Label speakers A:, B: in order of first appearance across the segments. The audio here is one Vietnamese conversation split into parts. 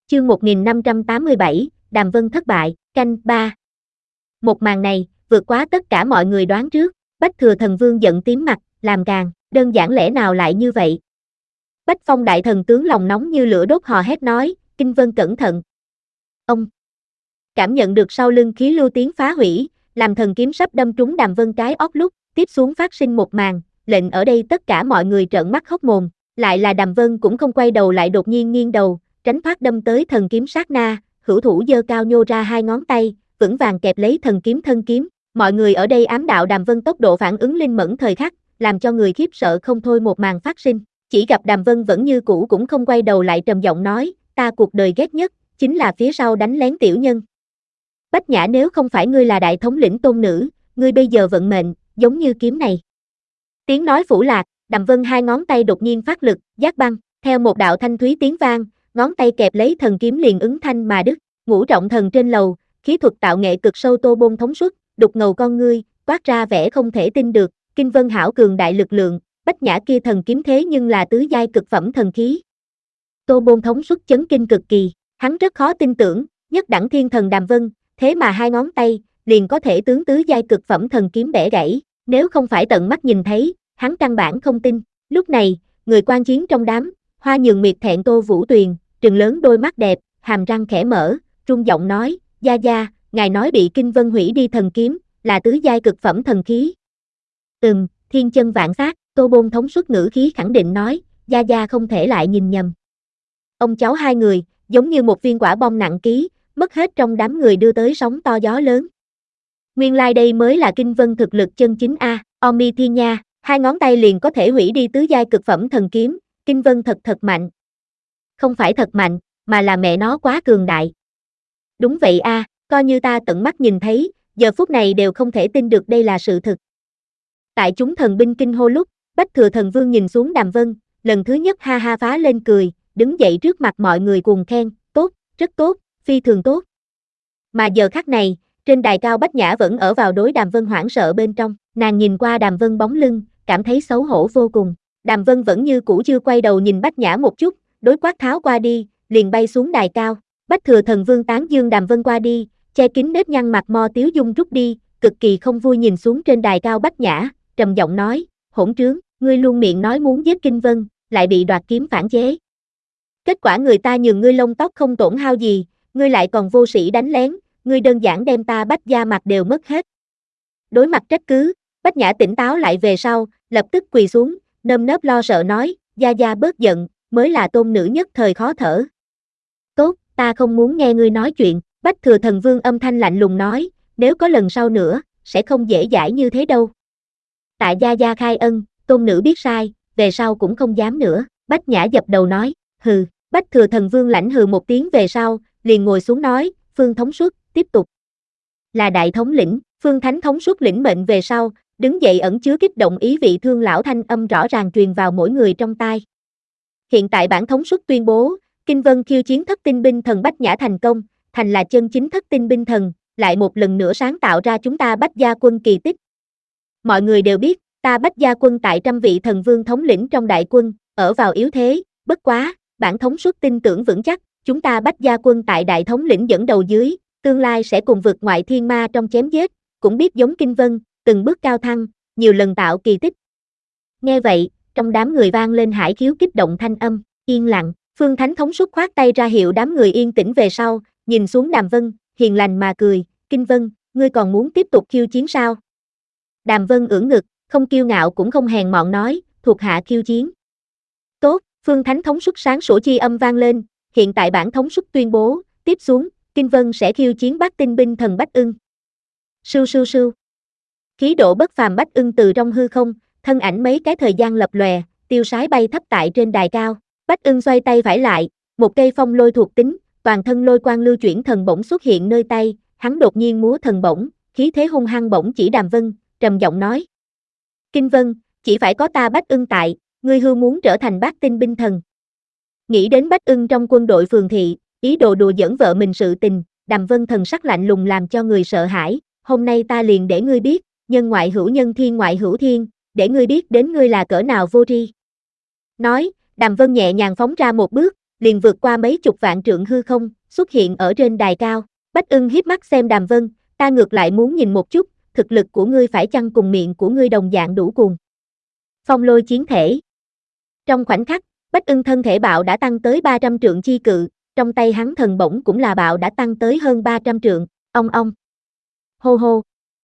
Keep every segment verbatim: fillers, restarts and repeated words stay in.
A: Chương một nghìn năm trăm tám mươi bảy, Đàm Vân thất bại, canh ba. Một màn này, vượt quá tất cả mọi người đoán trước, Bách Thừa Thần Vương giận tím mặt, làm càng, đơn giản lẽ nào lại như vậy? Bách Phong đại thần tướng lòng nóng như lửa đốt hò hét nói, Kinh Vân cẩn thận. Ông cảm nhận được sau lưng khí lưu tiếng phá hủy, làm thần kiếm sắp đâm trúng Đàm Vân cái óc lúc, tiếp xuống phát sinh một màn, lệnh ở đây tất cả mọi người trợn mắt hốc mồm, lại là Đàm Vân cũng không quay đầu lại đột nhiên nghiêng đầu, tránh thoát đâm tới thần kiếm sát na, hữu thủ giơ cao nhô ra hai ngón tay, vững vàng kẹp lấy thần kiếm thân kiếm. Mọi người ở đây ám đạo Đàm Vân tốc độ phản ứng linh mẫn thời khắc, làm cho người khiếp sợ không thôi một màn phát sinh. Chỉ gặp Đàm Vân vẫn như cũ cũng không quay đầu lại trầm giọng nói, ta cuộc đời ghét nhất, chính là phía sau đánh lén tiểu nhân. Bách Nhã nếu không phải ngươi là đại thống lĩnh tôn nữ, ngươi bây giờ vận mệnh, giống như kiếm này. Tiếng nói phủ lạc, Đàm Vân hai ngón tay đột nhiên phát lực, giác băng, theo một đạo thanh thúy tiếng vang, ngón tay kẹp lấy thần kiếm liền ứng thanh mà đứt. Ngũ trọng thần trên lầu, khí thuật tạo nghệ cực sâu Tô Bôn thống suất, đục ngầu con ngươi, toát ra vẻ không thể tin được, Kinh Vân hảo cường đại lực lượng, Bách Nhã kia thần kiếm thế nhưng là tứ giai cực phẩm thần khí. Tô Bôn thống suất chấn kinh cực kỳ, hắn rất khó tin tưởng, nhất đẳng thiên thần Đàm Vân, thế mà hai ngón tay, liền có thể tướng tứ giai cực phẩm thần kiếm bẻ gãy, nếu không phải tận mắt nhìn thấy, hắn căn bản không tin. Lúc này, người quan chiến trong đám, Hoa Nhường Miệt thẹn Tô Vũ Tuyền, trừng lớn đôi mắt đẹp, hàm răng khẽ mở, rung giọng nói, gia gia, ngài nói bị Kinh Vân hủy đi thần kiếm, là tứ giai cực phẩm thần khí. Ừm, thiên chân vạn sát, Tô Bôn thống suất ngữ khí khẳng định nói, gia gia không thể lại nhìn nhầm. Ông cháu hai người, giống như một viên quả bom nặng ký, mất hết trong đám người đưa tới sóng to gió lớn. Nguyên lai like đây mới là Kinh Vân thực lực chân chính a, Omi Thi Nha, hai ngón tay liền có thể hủy đi tứ giai cực phẩm thần kiếm, Kinh Vân thật thật mạnh. Không phải thật mạnh, mà là mẹ nó quá cường đại. Đúng vậy a, à, coi như ta tận mắt nhìn thấy, giờ phút này đều không thể tin được đây là sự thực. Tại chúng thần binh kinh hô lúc, Bách Thừa Thần Vương nhìn xuống Đàm Vân, lần thứ nhất ha ha phá lên cười, đứng dậy trước mặt mọi người cùng khen, tốt, rất tốt, phi thường tốt. Mà giờ khắc này, trên đài cao Bách Nhã vẫn ở vào đối Đàm Vân hoảng sợ bên trong, nàng nhìn qua Đàm Vân bóng lưng, cảm thấy xấu hổ vô cùng. Đàm Vân vẫn như cũ chưa quay đầu nhìn Bách Nhã một chút, đối quát tháo qua đi, liền bay xuống đài cao. Bách Thừa Thần Vương tán dương Đàm Vân qua đi, che kín nếp nhăn mặt mo tiếu dung rút đi, cực kỳ không vui nhìn xuống trên đài cao Bách Nhã, trầm giọng nói, hỗn trướng, ngươi luôn miệng nói muốn giết Kinh Vân, lại bị đoạt kiếm phản chế. Kết quả người ta nhường ngươi lông tóc không tổn hao gì, ngươi lại còn vô sĩ đánh lén, ngươi đơn giản đem ta Bách gia mặt đều mất hết. Đối mặt trách cứ, Bách Nhã tỉnh táo lại về sau, lập tức quỳ xuống, nơm nớp lo sợ nói, gia gia bớt giận, mới là tôn nữ nhất thời khó thở. Tốt, ta không muốn nghe ngươi nói chuyện, Bách Thừa Thần Vương âm thanh lạnh lùng nói, nếu có lần sau nữa, sẽ không dễ dãi như thế đâu. Tạ gia gia khai ân, tôn nữ biết sai, về sau cũng không dám nữa, Bách Nhã dập đầu nói, hừ, Bách Thừa Thần Vương lãnh hừ một tiếng về sau, liền ngồi xuống nói, Phương thống suất, tiếp tục. Là đại thống lĩnh, Phương Thánh thống suất lĩnh mệnh về sau, đứng dậy ẩn chứa kích động ý vị thương lão thanh âm rõ ràng truyền vào mỗi người trong tai. Hiện tại bản thống suất tuyên bố, Kinh Vân khiêu chiến thất tinh binh thần Bách Nhã thành công, thành là chân chính thất tinh binh thần, lại một lần nữa sáng tạo ra chúng ta Bách gia quân kỳ tích. Mọi người đều biết, ta Bách gia quân tại trăm vị thần vương thống lĩnh trong đại quân, ở vào yếu thế, bất quá, bản thống suất tin tưởng vững chắc, chúng ta Bách gia quân tại đại thống lĩnh dẫn đầu dưới, tương lai sẽ cùng vượt ngoại thiên ma trong chém giết, cũng biết giống Kinh Vân, từng bước cao thăng, nhiều lần tạo kỳ tích. Nghe vậy, trong đám người vang lên hải khiếu kích động thanh âm, yên lặng, Phương Thánh thống suất khoát tay ra hiệu đám người yên tĩnh về sau, nhìn xuống Đàm Vân, hiền lành mà cười, Kinh Vân, ngươi còn muốn tiếp tục khiêu chiến sao? Đàm Vân ưỡn ngực, không kiêu ngạo cũng không hèn mọn nói, thuộc hạ khiêu chiến. Tốt, Phương Thánh thống suất sáng sủa chi âm vang lên, hiện tại bản thống suất tuyên bố, tiếp xuống, Kinh Vân sẽ khiêu chiến Bát tinh binh thần Bách Ưng. Sưu sưu sưu. Khí độ bất phàm Bách Ưng từ trong hư không, thân ảnh mấy cái thời gian lập lòe, tiêu sái bay thấp tại trên đài cao. Bách Ưng xoay tay phải lại, một cây phong lôi thuộc tính, toàn thân lôi quang lưu chuyển thần bổng xuất hiện nơi tay, hắn đột nhiên múa thần bổng, khí thế hung hăng bổng chỉ Đàm Vân, trầm giọng nói: Kinh Vân, chỉ phải có ta Bách Ưng tại, ngươi hư muốn trở thành Bát tinh binh thần. Nghĩ đến Bách Ưng trong quân đội phường thị, ý đồ đùa giỡn vợ mình sự tình, Đàm Vân thần sắc lạnh lùng làm cho người sợ hãi, hôm nay ta liền để ngươi biết, nhân ngoại hữu nhân thiên ngoại hữu thiên, để ngươi biết đến ngươi là cỡ nào vô tri. Nói, Đàm Vân nhẹ nhàng phóng ra một bước, liền vượt qua mấy chục vạn trượng hư không, xuất hiện ở trên đài cao. Bách Ưng hiếp mắt xem Đàm Vân, ta ngược lại muốn nhìn một chút, thực lực của ngươi phải chăng cùng miệng của ngươi đồng dạng đủ cuồng. Phong lôi chiến thể. Trong khoảnh khắc, Bách Ưng thân thể bạo đã tăng tới ba trăm trượng chi cự, trong tay hắn thần bổng cũng là bạo đã tăng tới hơn ba trăm trượng, ong ong. Hô hô.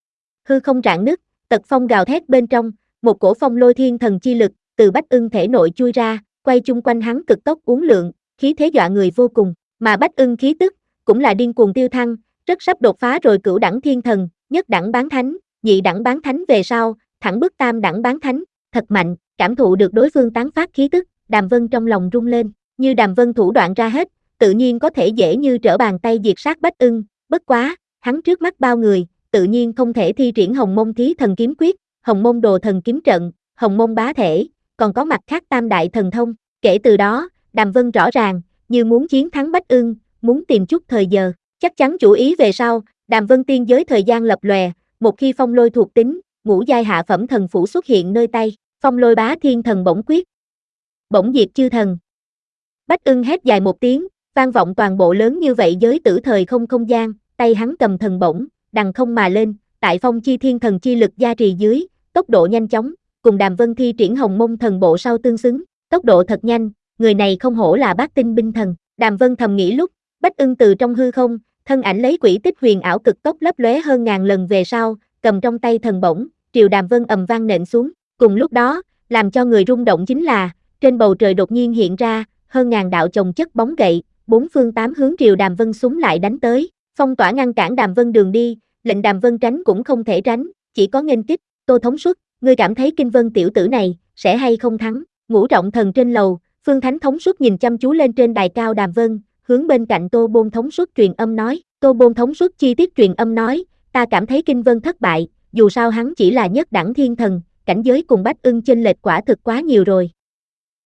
A: Hư không rạn nứt, tật phong gào thét bên trong, một cổ phong lôi thiên thần chi lực từ Bách Ưng thể nội chui ra, quay chung quanh hắn cực tốc uốn lượn, khí thế dọa người vô cùng, mà Bách Ưng khí tức cũng là điên cuồng tiêu thăng, rất sắp đột phá rồi cửu đẳng thiên thần, nhất đẳng bán thánh, nhị đẳng bán thánh về sau, thẳng bước tam đẳng bán thánh, thật mạnh, cảm thụ được đối phương tán phát khí tức, Đàm Vân trong lòng rung lên, như Đàm Vân thủ đoạn ra hết, tự nhiên có thể dễ như trở bàn tay diệt sát Bách Ưng, bất quá, hắn trước mắt bao người, tự nhiên không thể thi triển Hồng Mông Thí Thần Kiếm Quyết, Hồng Mông Đồ Thần Kiếm Trận, Hồng Mông Bá Thể, còn có mặt khác tam đại thần thông, kể từ đó, Đàm Vân rõ ràng, như muốn chiến thắng Bách Ưng, muốn tìm chút thời giờ, chắc chắn chủ ý về sau, Đàm Vân tiên giới thời gian lập lòe, một khi phong lôi thuộc tính, ngũ giai hạ phẩm thần phủ xuất hiện nơi tay, phong lôi bá thiên thần bổng quyết. Bổng diệt chư thần. Bách Ưng hét dài một tiếng, vang vọng toàn bộ lớn như vậy giới tử thời không không gian, tay hắn cầm thần bổng, đằng không mà lên, tại phong chi thiên thần chi lực gia trì dưới, tốc độ nhanh chóng, cùng Đàm Vân thi triển Hồng Mông thần bộ sau tương xứng, tốc độ thật nhanh, người này không hổ là bát tinh binh thần, Đàm Vân thầm nghĩ lúc, Bách Ưng từ trong hư không, thân ảnh lấy quỷ tích huyền ảo cực tốc lấp lóe hơn ngàn lần về sau, cầm trong tay thần bổng, triều Đàm Vân ầm vang nện xuống, cùng lúc đó, làm cho người rung động chính là, trên bầu trời đột nhiên hiện ra, hơn ngàn đạo chồng chất bóng gậy, bốn phương tám hướng triều Đàm Vân súng lại đánh tới, phong tỏa ngăn cản Đàm Vân đường đi, lệnh Đàm Vân tránh cũng không thể tránh, chỉ có nghênh kích, Tô Thống Suất, ngươi cảm thấy Kinh Vân tiểu tử này, sẽ hay không thắng, ngũ trọng thần trên lầu, Phương Thánh Thống Suất nhìn chăm chú lên trên đài cao Đàm Vân, hướng bên cạnh Tô Bôn Thống Suất truyền âm nói, Tô Bôn Thống Suất chi tiết truyền âm nói, ta cảm thấy Kinh Vân thất bại, dù sao hắn chỉ là nhất đẳng thiên thần, cảnh giới cùng Bách Ưng chênh lệch quả thực quá nhiều rồi,